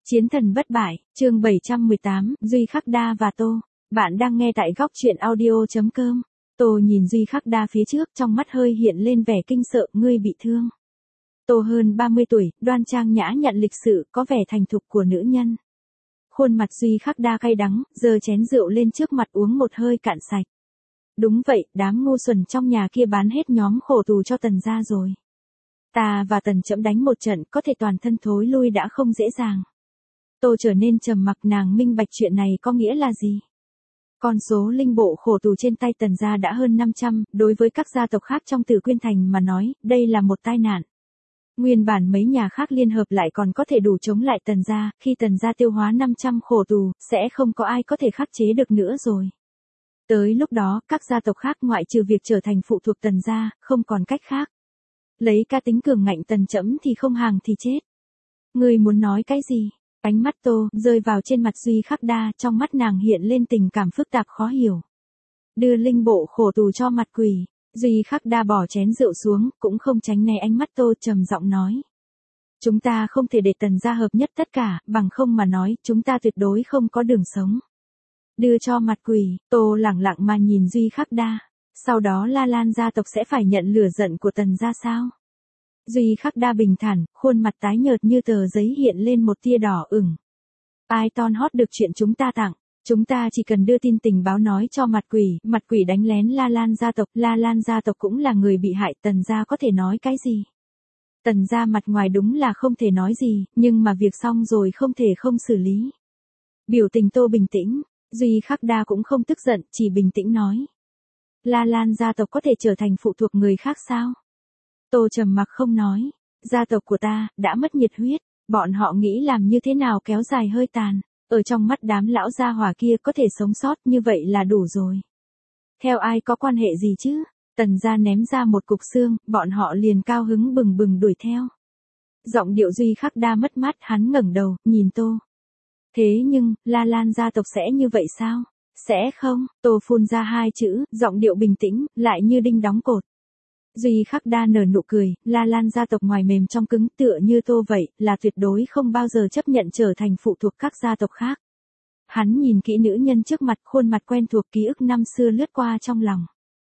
Chiến thần bất bại, chương 718, Duy Khắc Đa và Tô. Bạn đang nghe tại góc truyện audio.com. Tô nhìn Duy Khắc Đa phía trước, trong mắt hơi hiện lên vẻ kinh sợ, ngươi bị thương. Tô hơn 30 tuổi, đoan trang nhã nhặn lịch sự, có vẻ thành thục của nữ nhân. Khuôn mặt Duy Khắc Đa cay đắng, giơ chén rượu lên trước mặt uống một hơi cạn sạch. Đúng vậy, đám ngu xuẩn trong nhà kia bán hết nhóm khổ tù cho Tần gia rồi. Ta và Tần Trẫm đánh một trận, có thể toàn thân thối lui đã không dễ dàng. Tô trở nên trầm mặc, nàng minh bạch chuyện này có nghĩa là gì. Con số linh bộ khổ tù trên tay Tần gia đã hơn 500, đối với các gia tộc khác trong Tử Quyên Thành mà nói, đây là một tai nạn. Nguyên bản mấy nhà khác liên hợp lại còn có thể đủ chống lại Tần gia, khi Tần gia tiêu hóa 500 khổ tù, sẽ không có ai có thể khắc chế được nữa rồi. Tới lúc đó, các gia tộc khác ngoại trừ việc trở thành phụ thuộc Tần gia, không còn cách khác. Lấy cá tính cường ngạnh Tần Trẫm thì không hàng thì chết. Ngươi muốn nói cái gì? Ánh mắt Tô rơi vào trên mặt Duy Khắc Đa, trong mắt nàng hiện lên tình cảm phức tạp khó hiểu. Đưa linh bộ khổ tù cho mặt quỷ, Duy Khắc Đa bỏ chén rượu xuống, cũng không tránh né ánh mắt Tô, trầm giọng nói. Chúng ta không thể để Tần gia hợp nhất tất cả, bằng không mà nói, chúng ta tuyệt đối không có đường sống. Đưa cho mặt quỷ, Tô lẳng lặng mà nhìn Duy Khắc Đa. Sau đó La Lan gia tộc sẽ phải nhận lửa giận của Tần gia sao? Duy Khắc Đa bình thản, khuôn mặt tái nhợt như tờ giấy hiện lên một tia đỏ ửng. Ai ton hót được chuyện chúng ta tặng, chúng ta chỉ cần đưa tin tình báo nói cho mặt quỷ đánh lén La Lan gia tộc cũng là người bị hại, Tần gia có thể nói cái gì? Tần gia mặt ngoài đúng là không thể nói gì, nhưng mà việc xong rồi không thể không xử lý. Biểu tình Tô bình tĩnh, Duy Khắc Đa cũng không tức giận, chỉ bình tĩnh nói. La Lan gia tộc có thể trở thành phụ thuộc người khác sao? Tô trầm mặc không nói, gia tộc của ta, đã mất nhiệt huyết, bọn họ nghĩ làm như thế nào kéo dài hơi tàn, ở trong mắt đám lão gia hỏa kia có thể sống sót như vậy là đủ rồi. Theo ai có quan hệ gì chứ, Tần gia ném ra một cục xương, bọn họ liền cao hứng bừng bừng đuổi theo. Giọng điệu Duy Khắc Đa mất mát, hắn ngẩng đầu, nhìn Tô. Thế nhưng, La Lan gia tộc sẽ như vậy sao? Sẽ không, Tô phun ra hai chữ, giọng điệu bình tĩnh, lại như đinh đóng cột. Duy Khắc Đa nở nụ cười, La Lan gia tộc ngoài mềm trong cứng tựa như Tô vậy, là tuyệt đối không bao giờ chấp nhận trở thành phụ thuộc các gia tộc khác. Hắn nhìn kỹ nữ nhân trước mặt, khuôn mặt quen thuộc, ký ức năm xưa lướt qua trong lòng.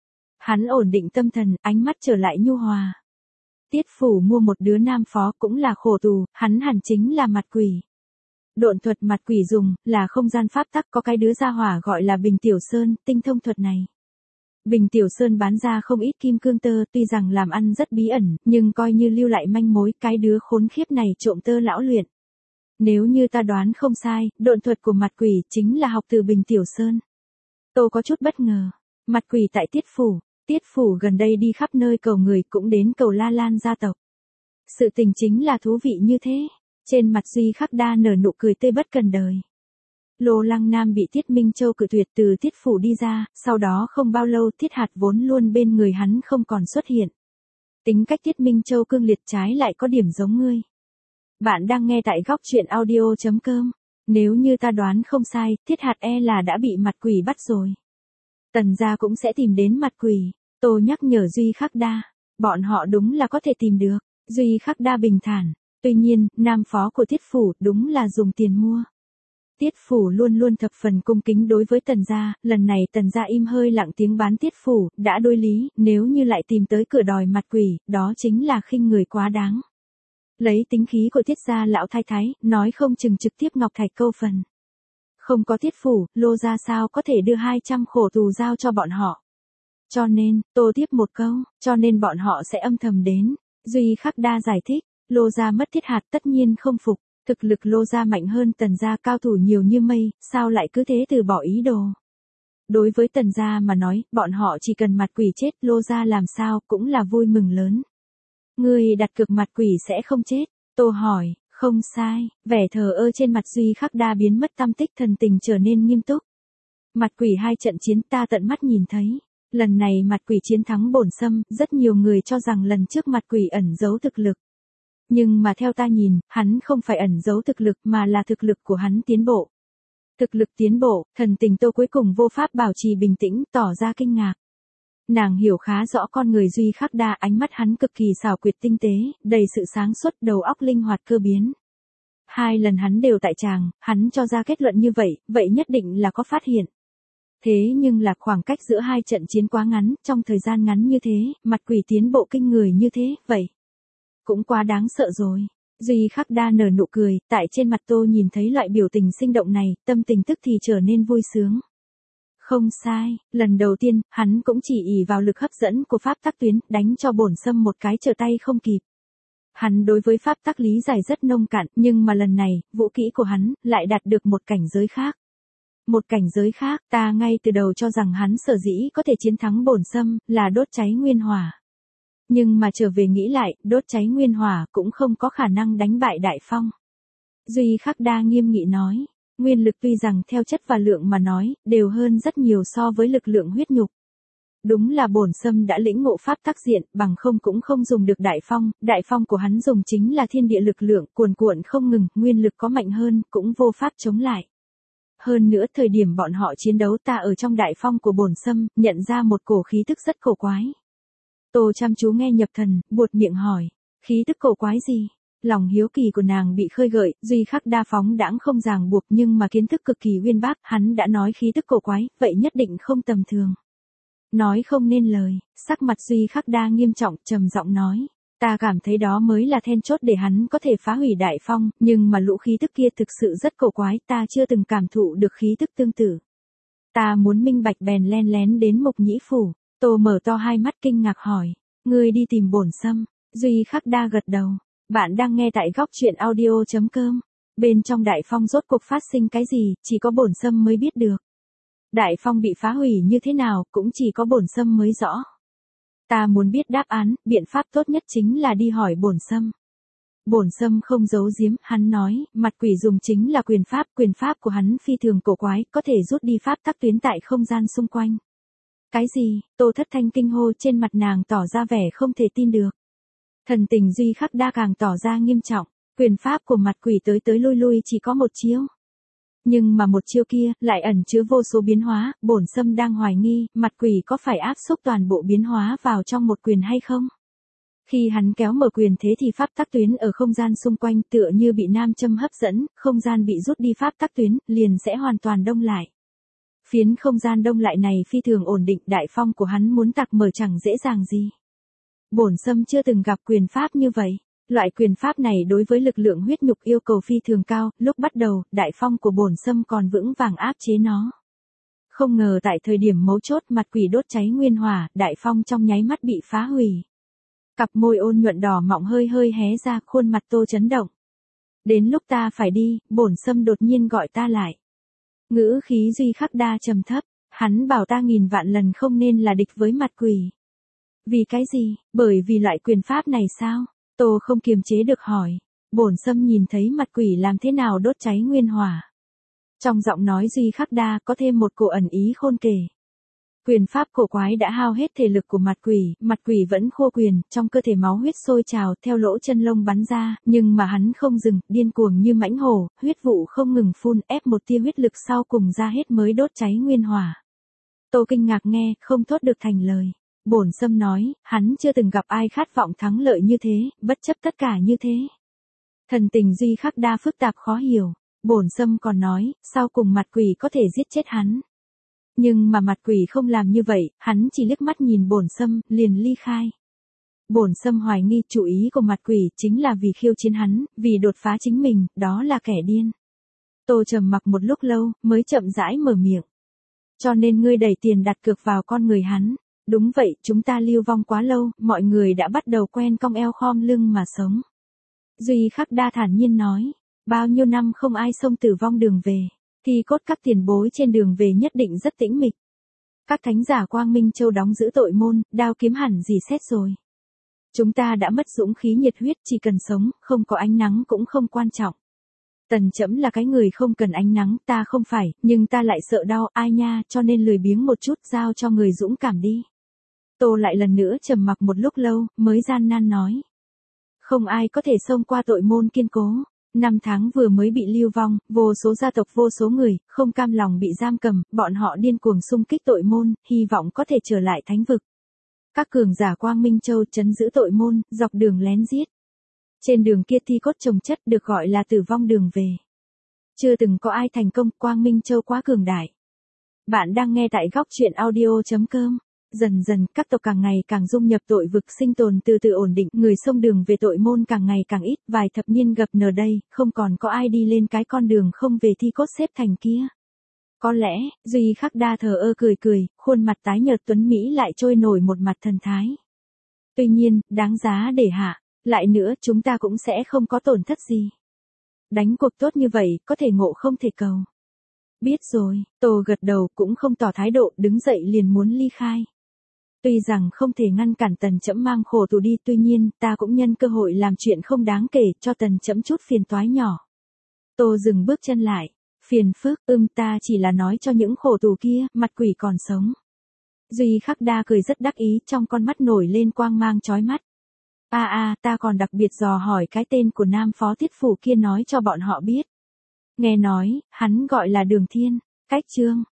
Hắn ổn định tâm thần, ánh mắt trở lại nhu hòa. Tiết phủ mua một đứa nam phó cũng là khổ tù, hắn hẳn chính là mặt quỷ. Độn thuật mặt quỷ dùng, là không gian pháp tắc, có cái đứa gia hỏa gọi là Bình Tiểu Sơn, tinh thông thuật này. Bình Tiểu Sơn bán ra không ít kim cương tơ, tuy rằng làm ăn rất bí ẩn, nhưng coi như lưu lại manh mối, cái đứa khốn khiếp này trộm tơ lão luyện. Nếu như ta đoán không sai, độn thuật của mặt quỷ chính là học từ Bình Tiểu Sơn. Tô có chút bất ngờ, mặt quỷ tại Tiết phủ gần đây đi khắp nơi cầu người, cũng đến cầu La Lan gia tộc. Sự tình chính là thú vị như thế, trên mặt Duy Khắc Đa nở nụ cười tươi bất cần đời. Lô Lăng Nam bị Tiết Minh Châu cự tuyệt từ Tiết phủ đi ra, sau đó không bao lâu Tiết Hạt vốn luôn bên người hắn không còn xuất hiện. Tính cách Tiết Minh Châu cương liệt, trái lại có điểm giống ngươi. Bạn đang nghe tại góc truyện audio.com. Nếu như ta đoán không sai, Tiết Hạt là đã bị mặt quỷ bắt rồi. Tần gia cũng sẽ tìm đến mặt quỷ, Tô nhắc nhở Duy Khắc Đa. Bọn họ đúng là có thể tìm được, Duy Khắc Đa bình thản. Tuy nhiên, nam phó của Tiết phủ đúng là dùng tiền mua. Tiết phủ luôn luôn thập phần cung kính đối với Tần gia, lần này Tần gia im hơi lặng tiếng bán Tiết phủ, đã đối lý, nếu như lại tìm tới cửa đòi mặt quỷ, đó chính là khinh người quá đáng. Lấy tính khí của Tiết gia lão thái thái, nói không chừng trực tiếp ngọc thạch câu phần. Không có Tiết phủ, Lô gia sao có thể đưa 200 khổ tù giao cho bọn họ. Cho nên, Tô tiếp một câu, cho nên bọn họ sẽ âm thầm đến. Duy Khắc Đa giải thích, Lô gia mất Tiết Hạt tất nhiên không phục. Thực lực Lô gia mạnh hơn Tần gia, cao thủ nhiều như mây, sao lại cứ thế từ bỏ ý đồ. Đối với Tần gia mà nói, bọn họ chỉ cần mặt quỷ chết, Lô gia làm sao cũng là vui mừng lớn. Ngươi đặt cược mặt quỷ sẽ không chết, Tô hỏi, không sai, vẻ thờ ơ trên mặt Duy Khắc Đa biến mất tăm tích, thần tình trở nên nghiêm túc. Mặt quỷ 2 trận chiến ta tận mắt nhìn thấy, lần này mặt quỷ chiến thắng Bổn Sâm, rất nhiều người cho rằng lần trước mặt quỷ ẩn giấu thực lực. Nhưng mà theo ta nhìn, hắn không phải ẩn giấu thực lực mà là thực lực của hắn tiến bộ. Thực lực tiến bộ, thần tình Tô cuối cùng vô pháp bảo trì bình tĩnh, tỏ ra kinh ngạc. Nàng hiểu khá rõ con người Duy Khắc Đa, ánh mắt hắn cực kỳ xảo quyệt tinh tế, đầy sự sáng suốt, đầu óc linh hoạt cơ biến. 2 lần hắn đều tại tràng, hắn cho ra kết luận như vậy, vậy nhất định là có phát hiện. Thế nhưng là khoảng cách giữa 2 trận chiến quá ngắn, trong thời gian ngắn như thế, mặt quỷ tiến bộ kinh người như thế, vậy cũng quá đáng sợ rồi. Duy Khắc Đa nở nụ cười, tại trên mặt Tô nhìn thấy loại biểu tình sinh động này, tâm tình tức thì trở nên vui sướng. Không sai, lần đầu tiên, hắn cũng chỉ ỷ vào lực hấp dẫn của pháp tắc tuyến, đánh cho Bổn Sâm một cái trở tay không kịp. Hắn đối với pháp tắc lý giải rất nông cạn, nhưng mà lần này, vũ kỹ của hắn, lại đạt được một cảnh giới khác. Một cảnh giới khác, ta ngay từ đầu cho rằng hắn sở dĩ có thể chiến thắng Bổn Sâm, là đốt cháy nguyên hỏa. Nhưng mà trở về nghĩ lại, đốt cháy nguyên hỏa cũng không có khả năng đánh bại Đại Phong. Duy Khắc Đa nghiêm nghị nói, nguyên lực tuy rằng theo chất và lượng mà nói, đều hơn rất nhiều so với lực lượng huyết nhục. Đúng là Bổn Sâm đã lĩnh ngộ pháp tắc diện, bằng không cũng không dùng được Đại Phong của hắn dùng chính là thiên địa lực lượng, cuồn cuộn không ngừng, nguyên lực có mạnh hơn, cũng vô pháp chống lại. Hơn nữa thời điểm bọn họ chiến đấu ta ở trong Đại Phong của Bổn Sâm, nhận ra một cổ khí tức rất cổ quái. Tô chăm chú nghe nhập thần, buột miệng hỏi, khí tức cổ quái gì? Lòng hiếu kỳ của nàng bị khơi gợi, Duy Khắc Đa phóng đãng không ràng buộc nhưng mà kiến thức cực kỳ uyên bác, hắn đã nói khí tức cổ quái, vậy nhất định không tầm thường. Nói không nên lời, sắc mặt Duy Khắc Đa nghiêm trọng, trầm giọng nói, ta cảm thấy đó mới là then chốt để hắn có thể phá hủy Đại Phong, nhưng mà lũ khí tức kia thực sự rất cổ quái, ta chưa từng cảm thụ được khí tức tương tự. Ta muốn minh bạch bèn len lén đến Mục Nhĩ Phủ. Tô mở to hai mắt kinh ngạc hỏi, ngươi đi tìm Bổn Sâm? Duy Khắc Đa gật đầu, bạn đang nghe tại góc truyện audio.com. Bên trong Đại Phong rốt cuộc phát sinh cái gì, chỉ có Bổn Sâm mới biết được. Đại Phong bị phá hủy như thế nào, cũng chỉ có Bổn Sâm mới rõ. Ta muốn biết đáp án, biện pháp tốt nhất chính là đi hỏi Bổn Sâm. Bổn Sâm không giấu giếm, hắn nói, mặt quỷ dùng chính là quyền pháp của hắn phi thường cổ quái, có thể rút đi pháp tắc tuyến tại không gian xung quanh. Cái gì? Tô Thất Thanh kinh hô, trên mặt nàng tỏ ra vẻ không thể tin được. Thần tình Duy Khắc Đa càng tỏ ra nghiêm trọng, quyền pháp của mặt quỷ tới tới lui lui chỉ có một chiêu. Nhưng mà một chiêu kia, lại ẩn chứa vô số biến hóa, Bổn Sâm đang hoài nghi, mặt quỷ có phải áp xúc toàn bộ biến hóa vào trong một quyền hay không? Khi hắn kéo mở quyền thế thì pháp tắc tuyến ở không gian xung quanh tựa như bị nam châm hấp dẫn, không gian bị rút đi pháp tắc tuyến, liền sẽ hoàn toàn đông lại. Phiến không gian đông lại này phi thường ổn định, Đại Phong của hắn muốn tạc mở chẳng dễ dàng gì. Bổn Sâm chưa từng gặp quyền pháp như vậy. Loại quyền pháp này đối với lực lượng huyết nhục yêu cầu phi thường cao, lúc bắt đầu, Đại Phong của Bổn Sâm còn vững vàng áp chế nó. Không ngờ tại thời điểm mấu chốt mặt quỷ đốt cháy nguyên hỏa, Đại Phong trong nháy mắt bị phá hủy. Cặp môi ôn nhuận đỏ mọng hơi hơi hé ra, khuôn mặt Tô chấn động. Đến lúc ta phải đi, Bổn Sâm đột nhiên gọi ta lại. Ngữ khí Duy Khắc Đa trầm thấp, hắn bảo ta nghìn vạn lần không nên là địch với mặt quỷ. Vì cái gì? Bởi vì loại quyền pháp này sao? Tô không kiềm chế được hỏi. Bổn Sâm nhìn thấy mặt quỷ làm thế nào đốt cháy nguyên hỏa. Trong giọng nói Duy Khắc Đa có thêm một cổ ẩn ý khôn kể. Quyền pháp cổ quái đã hao hết thể lực của mặt quỷ vẫn khô quyền, trong cơ thể máu huyết sôi trào theo lỗ chân lông bắn ra, nhưng mà hắn không dừng, điên cuồng như mãnh hổ, huyết vụ không ngừng phun, ép một tia huyết lực sau cùng ra hết mới đốt cháy nguyên hỏa. Tô kinh ngạc nghe, không thốt được thành lời. Bổn Sâm nói, hắn chưa từng gặp ai khát vọng thắng lợi như thế, bất chấp tất cả như thế. Thần tình Duy Khắc Đa phức tạp khó hiểu. Bổn Sâm còn nói, sau cùng mặt quỷ có thể giết chết hắn. Nhưng mà mặt quỷ không làm như vậy, hắn chỉ liếc mắt nhìn Bổn Sâm, liền ly khai. Bổn Sâm hoài nghi chủ ý của mặt quỷ chính là vì khiêu chiến hắn, vì đột phá chính mình, đó là kẻ điên. Tô trầm mặc một lúc lâu, mới chậm rãi mở miệng. Cho nên ngươi đẩy tiền đặt cược vào con người hắn. Đúng vậy, chúng ta lưu vong quá lâu, mọi người đã bắt đầu quen cong eo khom lưng mà sống. Duy Khắc Đa thản nhiên nói, bao nhiêu năm không ai xông tử vong đường về, thì cốt các tiền bối trên đường về nhất định rất tĩnh mịch. Các thánh giả Quang Minh Châu đóng giữ tội môn, đao kiếm hẳn gì xét rồi. Chúng ta đã mất dũng khí nhiệt huyết, chỉ cần sống, không có ánh nắng cũng không quan trọng. Tần Trẫm là cái người không cần ánh nắng, ta không phải, nhưng ta lại sợ đau, ai nha, cho nên lười biếng một chút, giao cho người dũng cảm đi. Tô lại lần nữa trầm mặc một lúc lâu, mới gian nan nói. Không ai có thể xông qua tội môn kiên cố. 5 tháng vừa mới bị lưu vong, vô số gia tộc vô số người, không cam lòng bị giam cầm, bọn họ điên cuồng xung kích tội môn, hy vọng có thể trở lại thánh vực. Các cường giả Quang Minh Châu trấn giữ tội môn, dọc đường lén giết. Trên đường kia thi cốt chồng chất được gọi là tử vong đường về. Chưa từng có ai thành công, Quang Minh Châu quá cường đại. Bạn đang nghe tại góc chuyện audio.com. Dần dần, các tộc càng ngày càng dung nhập tội vực, sinh tồn từ từ ổn định, người xông đường về tội môn càng ngày càng ít, vài thập niên gặp nờ đây, không còn có ai đi lên cái con đường không về thi cốt xếp thành kia. Có lẽ, Duy Khắc Đa thờ ơ cười cười, khuôn mặt tái nhợt tuấn Mỹ lại trôi nổi một mặt thần thái. Tuy nhiên, đáng giá để hạ, lại nữa chúng ta cũng sẽ không có tổn thất gì. Đánh cuộc tốt như vậy, có thể ngộ không thể cầu. Biết rồi, Tô gật đầu cũng không tỏ thái độ, đứng dậy liền muốn ly khai. Tuy rằng không thể ngăn cản Tần Chẫm mang khổ tù đi, tuy nhiên, ta cũng nhân cơ hội làm chuyện không đáng kể, cho Tần Chẫm chút phiền toái nhỏ. Tô dừng bước chân lại. Phiền phức, ta chỉ là nói cho những khổ tù kia, mặt quỷ còn sống. Duy Khắc Đa cười rất đắc ý, trong con mắt nổi lên quang mang chói mắt. Ta còn đặc biệt dò hỏi cái tên của nam phó tiết phủ kia nói cho bọn họ biết. Nghe nói, hắn gọi là Đường Thiên, cách Trương.